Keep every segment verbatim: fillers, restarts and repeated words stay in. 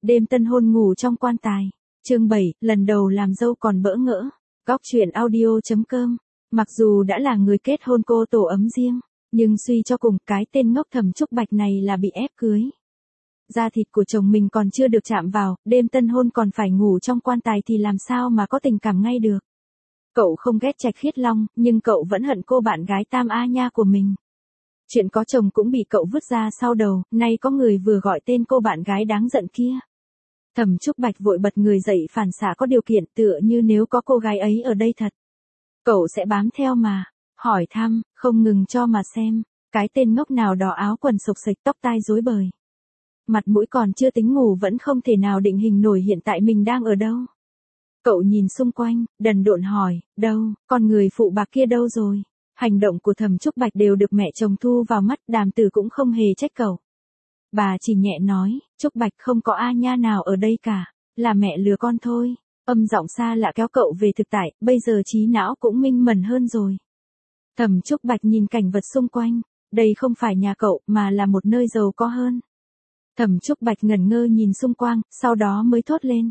Đêm tân hôn ngủ trong quan tài. Chương bảy, lần đầu làm dâu còn bỡ ngỡ. Góc truyện audio.com. Mặc dù đã là người kết hôn cô tổ ấm riêng, nhưng suy cho cùng cái tên ngốc Thẩm Trúc Bạch này là bị ép cưới. Da thịt của chồng mình còn chưa được chạm vào, đêm tân hôn còn phải ngủ trong quan tài thì làm sao mà có tình cảm ngay được. Cậu không ghét Trạch Khiết Long, nhưng cậu vẫn hận cô bạn gái Tam A Nha của mình. Chuyện có chồng cũng bị cậu vứt ra sau đầu, nay có người vừa gọi tên cô bạn gái đáng giận kia. Thẩm Trúc Bạch vội bật người dậy phản xạ có điều kiện, tựa như nếu có cô gái ấy ở đây thật, cậu sẽ bám theo mà, hỏi thăm, không ngừng cho mà xem, cái tên ngốc nào đó áo quần xộc xệch tóc tai rối bời. Mặt mũi còn chưa tính ngủ vẫn không thể nào định hình nổi hiện tại mình đang ở đâu. Cậu nhìn xung quanh, đần độn hỏi, đâu, con người phụ bạc kia đâu rồi? Hành động của Thẩm Trúc Bạch đều được mẹ chồng thu vào mắt, Đàm Tử cũng không hề trách cậu. Bà chỉ nhẹ nói, Trúc Bạch không có A Nha nào ở đây cả, là mẹ lừa con thôi. Âm giọng xa lạ kéo cậu về thực tại, bây giờ trí não cũng minh mẫn hơn rồi. Thẩm Trúc Bạch nhìn cảnh vật xung quanh, đây không phải nhà cậu mà là một nơi giàu có hơn. Thẩm Trúc Bạch ngẩn ngơ nhìn xung quanh, sau đó mới thốt lên.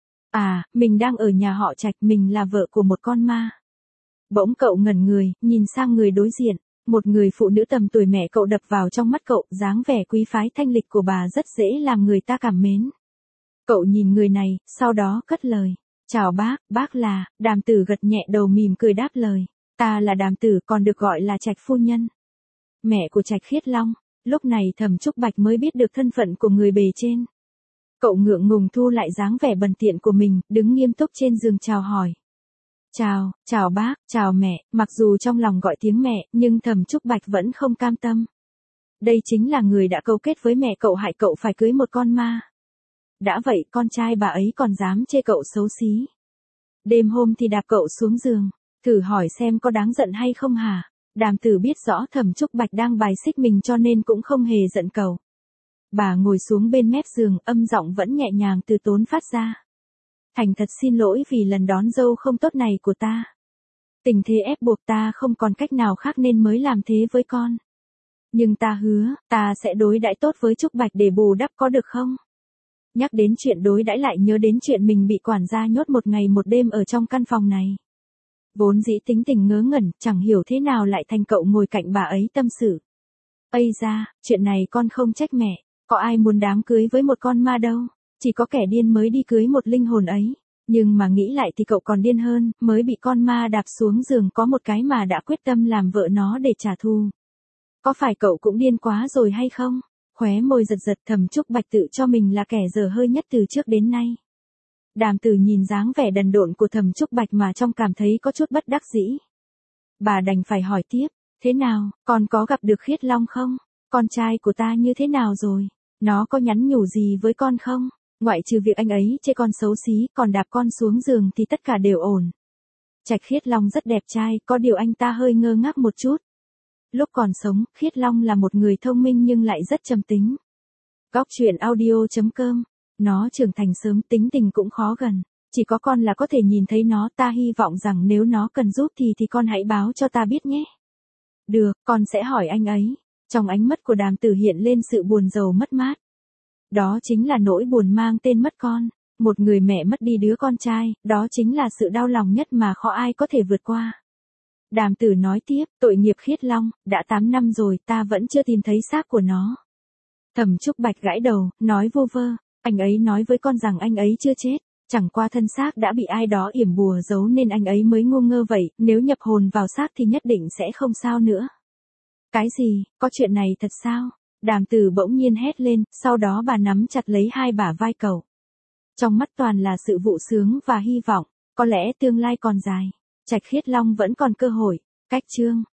À, mình đang ở nhà họ Trạch, mình là vợ của một con ma. Bỗng cậu ngẩn người, nhìn sang người đối diện, một người phụ nữ tầm tuổi mẹ cậu đập vào trong mắt cậu, dáng vẻ quý phái thanh lịch của bà rất dễ làm người ta cảm mến. Cậu nhìn người này, sau đó cất lời. Chào bác, bác là, Đàm Tử gật nhẹ đầu mỉm cười đáp lời. Ta là Đàm Tử, còn được gọi là Trạch phu nhân. Mẹ của Trạch Khiết Long. Lúc này Thẩm Trúc Bạch mới biết được thân phận của người bề trên. Cậu ngượng ngùng thu lại dáng vẻ bần tiện của mình, đứng nghiêm túc trên giường chào hỏi. Chào, chào bác, chào mẹ, mặc dù trong lòng gọi tiếng mẹ, nhưng Thẩm Trúc Bạch vẫn không cam tâm. Đây chính là người đã câu kết với mẹ cậu hại cậu phải cưới một con ma. Đã vậy con trai bà ấy còn dám chê cậu xấu xí. Đêm hôm thì đạp cậu xuống giường, thử hỏi xem có đáng giận hay không hả? Đàm Tử biết rõ Thẩm Trúc Bạch đang bài xích mình cho nên cũng không hề giận cậu. Bà ngồi xuống bên mép giường, âm giọng vẫn nhẹ nhàng từ tốn phát ra. Thành thật xin lỗi vì lần đón dâu không tốt này của ta. Tình thế ép buộc ta không còn cách nào khác nên mới làm thế với con. Nhưng ta hứa, ta sẽ đối đãi tốt với Trúc Bạch để bù đắp, có được không? Nhắc đến chuyện đối đãi lại nhớ đến chuyện mình bị quản gia nhốt một ngày một đêm ở trong căn phòng này. Vốn dĩ tính tình ngớ ngẩn, chẳng hiểu thế nào lại thành cậu ngồi cạnh bà ấy tâm sự. Ây da, chuyện này con không trách mẹ, có ai muốn đám cưới với một con ma đâu, chỉ có kẻ điên mới đi cưới một linh hồn ấy. Nhưng mà nghĩ lại thì cậu còn điên hơn, mới bị con ma đạp xuống giường có một cái mà đã quyết tâm làm vợ nó để trả thù. Có phải cậu cũng điên quá rồi hay không? Khóe môi giật giật, Thẩm Trúc Bạch tự cho mình là kẻ dở hơi nhất từ trước đến nay. Đàm Tử nhìn dáng vẻ đần độn của Thẩm Trúc Bạch mà trong cảm thấy có chút bất đắc dĩ. Bà đành phải hỏi tiếp, thế nào, con có gặp được Khiết Long không? Con trai của ta như thế nào rồi? Nó có nhắn nhủ gì với con không? Ngoại trừ việc anh ấy chê con xấu xí, còn đạp con xuống giường thì tất cả đều ổn. Trạch Khiết Long rất đẹp trai, có điều anh ta hơi ngơ ngác một chút. Lúc còn sống, Khiết Long là một người thông minh nhưng lại rất trầm tính. Góc truyện audio.com. Nó trưởng thành sớm, tính tình cũng khó gần. Chỉ có con là có thể nhìn thấy nó, ta hy vọng rằng nếu nó cần giúp thì thì con hãy báo cho ta biết nhé. Được, con sẽ hỏi anh ấy. Trong ánh mắt của Đàm Tử hiện lên sự buồn rầu mất mát. Đó chính là nỗi buồn mang tên mất con. Một người mẹ mất đi đứa con trai, đó chính là sự đau lòng nhất mà khó ai có thể vượt qua. Đàm Tử nói tiếp, tội nghiệp Khiết Long, đã tám năm rồi ta vẫn chưa tìm thấy xác của nó. Thẩm Trúc Bạch gãi đầu, nói vô vơ, anh ấy nói với con rằng anh ấy chưa chết, chẳng qua thân xác đã bị ai đó yểm bùa giấu nên anh ấy mới ngu ngơ vậy, nếu nhập hồn vào xác thì nhất định sẽ không sao nữa. Cái gì, có chuyện này thật sao? Đàm Tử bỗng nhiên hét lên, sau đó bà nắm chặt lấy hai bả vai cậu. Trong mắt toàn là sự vụ sướng và hy vọng, có lẽ tương lai còn dài. Trạch Khiết Long vẫn còn cơ hội. Cách chương